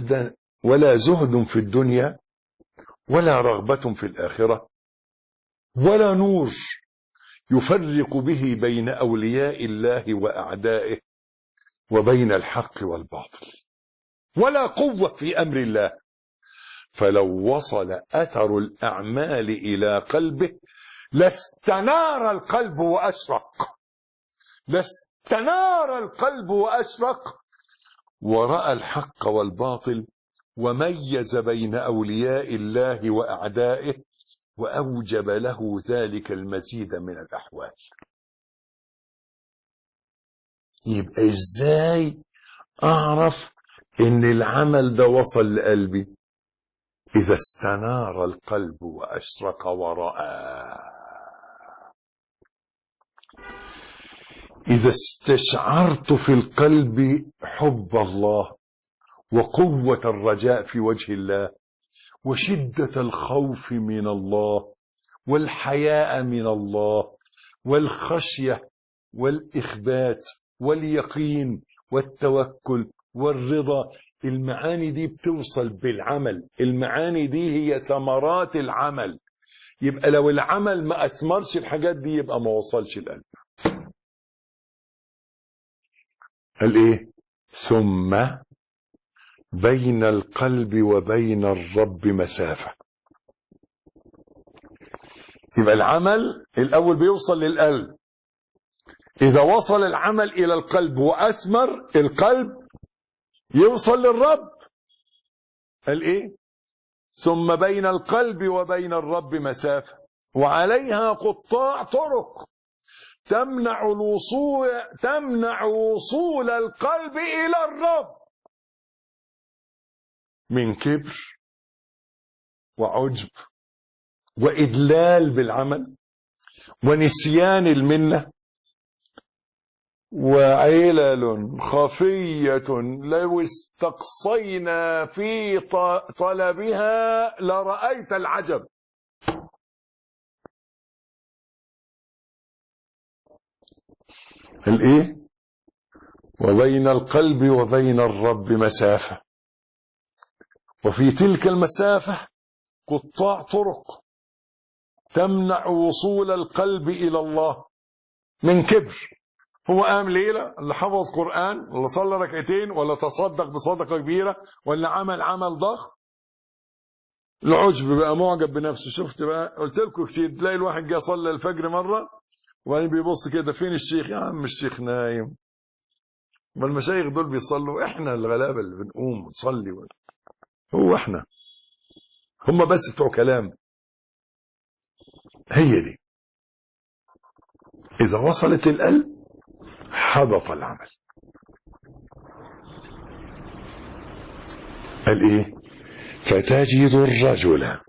ولا زهد في الدنيا ولا رغبة في الآخرة، ولا نور يفرق به بين أولياء الله وأعدائه وبين الحق والباطل، ولا قوة في أمر الله. فلو وصل أثر الأعمال إلى قلبه لاستنار القلب وأشرق ورأى الحق والباطل، وميز بين أولياء الله وأعدائه، وأوجب له ذلك المزيد من الأحوال. يبقى إزاي أعرف إن العمل ده وصل لقلبي؟ إذا استنار القلب وأشرق ورأى، إذا استشعرت في القلب حب الله وقوة الرجاء في وجه الله وشدة الخوف من الله والحياء من الله والخشية والإخبات واليقين والتوكل والرضا، المعاني دي بتوصل بالعمل، المعاني دي هي ثمرات العمل. يبقى لو العمل ما أثمرش الحاجات دي يبقى ما وصلش القلب. قال إيه؟ ثم بين القلب وبين الرب مسافة. يبقى العمل الأول بيوصل للقلب، إذا وصل العمل إلى القلب وأثمر القلب يوصل للرب. قال إيه؟ ثم بين القلب وبين الرب مسافة، وعليها قطاع طرق تمنع وصول القلب إلى الرب من كبر وعجب وإدلال بالعمل ونسيان المنة وعلل خفية لو استقصينا في طلبها لرأيت العجب. الإيه؟ وبين القلب وبين الرب مسافة، وفي تلك المسافة قطاع طرق تمنع وصول القلب إلى الله من كبر. هو قام ليلة اللي حفظ قرآن ولا صلى ركعتين ولا تصدق بصدقة كبيرة ولا عمل ضخم، العجب بقى معجب بنفسه. شفت بقى، قلت لكم كتير، تلاقي الواحد جه صلى الفجر مرة وبعدين بيبص كده، فين الشيخ؟ يا عم الشيخ نايم. ما المشايخ دول بيصلوا، احنا الغلابة اللي بنقوم ونصلي هو احنا، هم بس بتوع كلام. هي دي إذا وصلت القلب حبط العمل. قال إيه؟ فتجد الرجل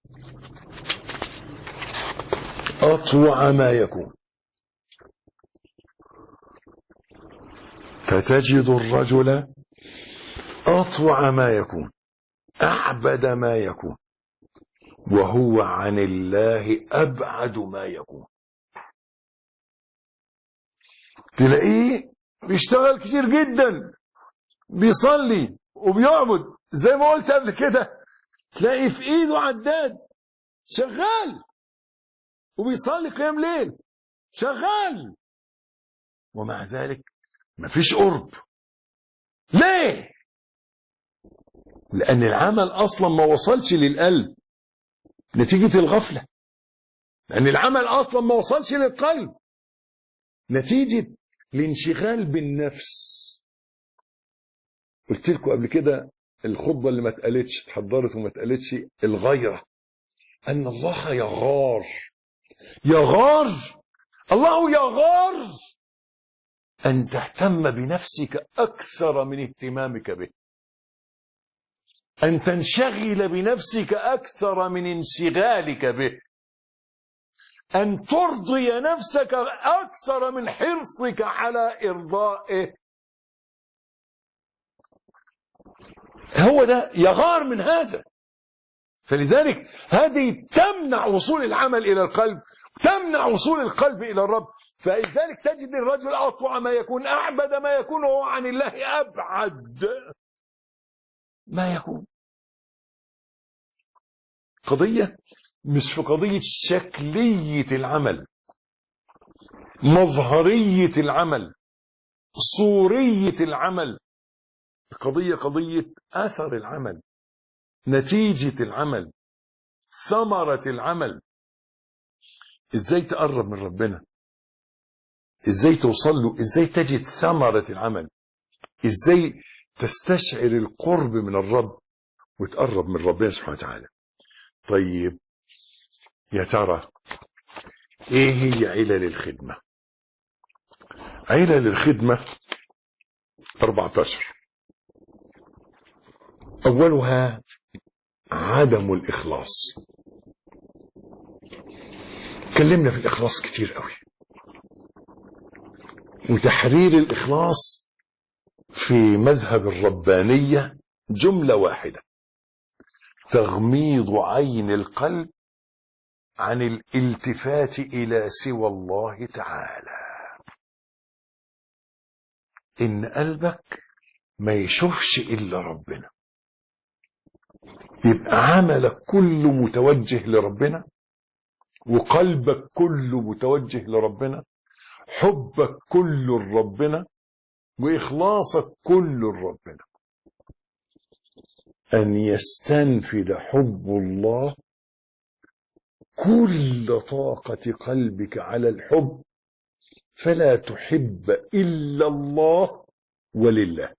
أطوع ما يكون، فتجد الرجل أطوع ما يكون، أعبد ما يكون، وهو عن الله أبعد ما يكون. تلاقيه بيشتغل كتير جدا، بيصلي وبيعبد زي ما قلت قبل كده، تلاقي في ايده عداد شغال وبيصلي قيام ليل شغال، ومع ذلك مفيش قرب. ليه؟ لأن العمل أصلا ما وصلش للقلب نتيجة الغفلة، لأن العمل أصلا ما وصلش للقلب نتيجة الانشغال بالنفس. قلت لكم قبل كده الخطبة اللي ما اتقالتش، اتحضرت وما اتقالتش، الغيرة، أن الله يغار الله يغار أن تهتم بنفسك أكثر من اهتمامك به، أن تنشغل بنفسك أكثر من انشغالك به، أن ترضي نفسك أكثر من حرصك على إرضائه. هو ده يغار من هذا. فلذلك هذه تمنع وصول العمل إلى القلب، تمنع وصول القلب إلى الرب. فلذلك تجد الرجل أطوع ما يكون، أعبد ما يكون، وهو عن الله أبعد ما يكون. قضية مش في قضية شكلية العمل، مظهرية العمل، صورية العمل. قضية أثر العمل، نتيجة العمل، ثمرة العمل. ازاي تقرب من ربنا، ازاي توصل له، ازاي تجد ثمرة العمل، ازاي تستشعر القرب من الرب وتقرب من ربنا سبحانه وتعالى. طيب يا ترى ايه هي علل الخدمة؟ علل الخدمة 14. اولها عدم الاخلاص. اتكلمنا في الاخلاص كتير قوي، وتحرير الاخلاص في مذهب الربانية جملة واحدة: تغميض عين القلب عن الالتفات إلى سوى الله تعالى. إن قلبك ما يشوفش إلا ربنا، يبقى عملك كله متوجه لربنا، وقلبك كله متوجه لربنا، حبك كله لربنا، وإخلاصك كله لربنا. أن يستنفد حب الله كل طاقة قلبك على الحب، فلا تحب إلا الله ولله.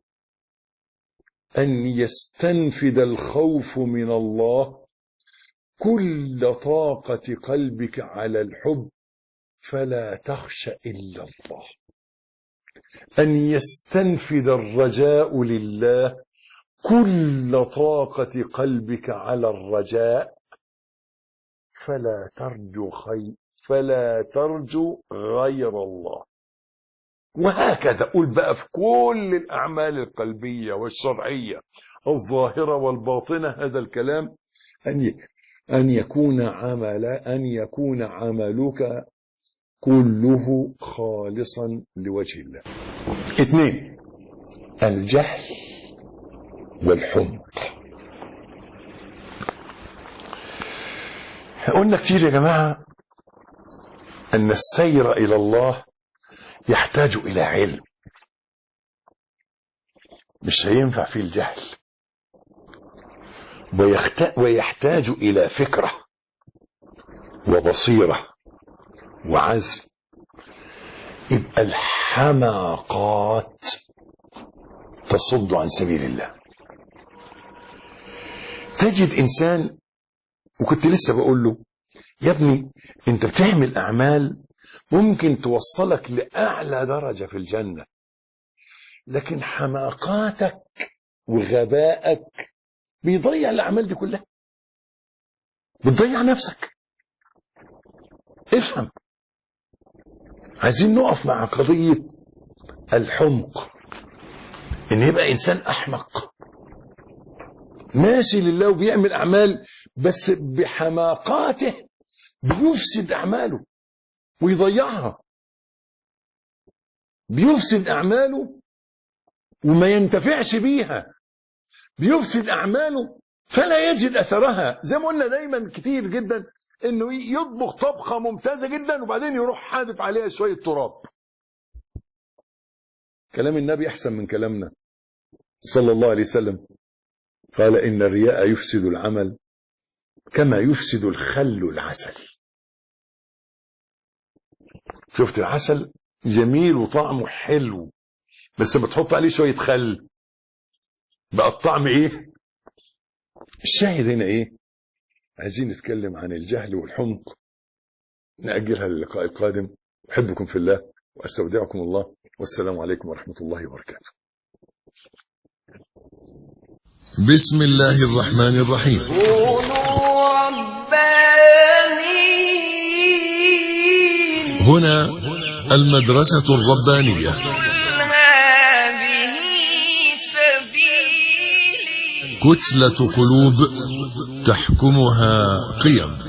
أن يستنفد الخوف من الله كل طاقة قلبك على الحب، فلا تخشى إلا الله. أن يستنفد الرجاء لله كل طاقة قلبك على الرجاء، فلا ترجو غير الله. وهكذا قول بقى في كل الأعمال القلبية والشرعية الظاهرة والباطنة هذا الكلام: أن يكون عملك كله خالصا لوجه الله. 2. الجهل والحمق. قلنا كتير يا جماعة أن السير إلى الله يحتاج إلى علم، مش هينفع فيه الجهل، ويحتاج إلى فكرة وبصيرة وعزم. يبقى الحماقات تصد عن سبيل الله. تجد إنسان، وكنت لسه بقول له: يا ابني انت بتعمل أعمال ممكن توصلك لأعلى درجة في الجنة، لكن حماقاتك وغبائك بيضيع الأعمال دي كلها، بتضيع نفسك. افهم. عايزين نقف مع قضية الحمق، ان يبقى إنسان أحمق ماشي لله وبيعمل أعمال، بس بحماقاته بيفسد أعماله ويضيعها، بيفسد أعماله وما ينتفعش بيها، بيفسد أعماله فلا يجد أثرها. زي ما قلنا دايما كتير جدا إنه يطبخ طبخة ممتازة جدا وبعدين يروح حادف عليها شوية تراب. كلام النبي أحسن من كلامنا صلى الله عليه وسلم. قال: إن الرياء يفسد العمل كما يفسد الخل العسل. شفت العسل جميل وطعمه حلو، بس بتحط عليه شوية خل بقى الطعم ايه؟ الشاهد هنا ايه؟ عايزين نتكلم عن الجهل والحمق، نأجلها للقاء القادم. أحبكم في الله وأستودعكم الله، والسلام عليكم ورحمة الله وبركاته. بسم الله الرحمن الرحيم. كونوا ربانيين. هنا المدرسة الربانية. قل هذه سبيلي. كتلة قلوب تحكمها قيم.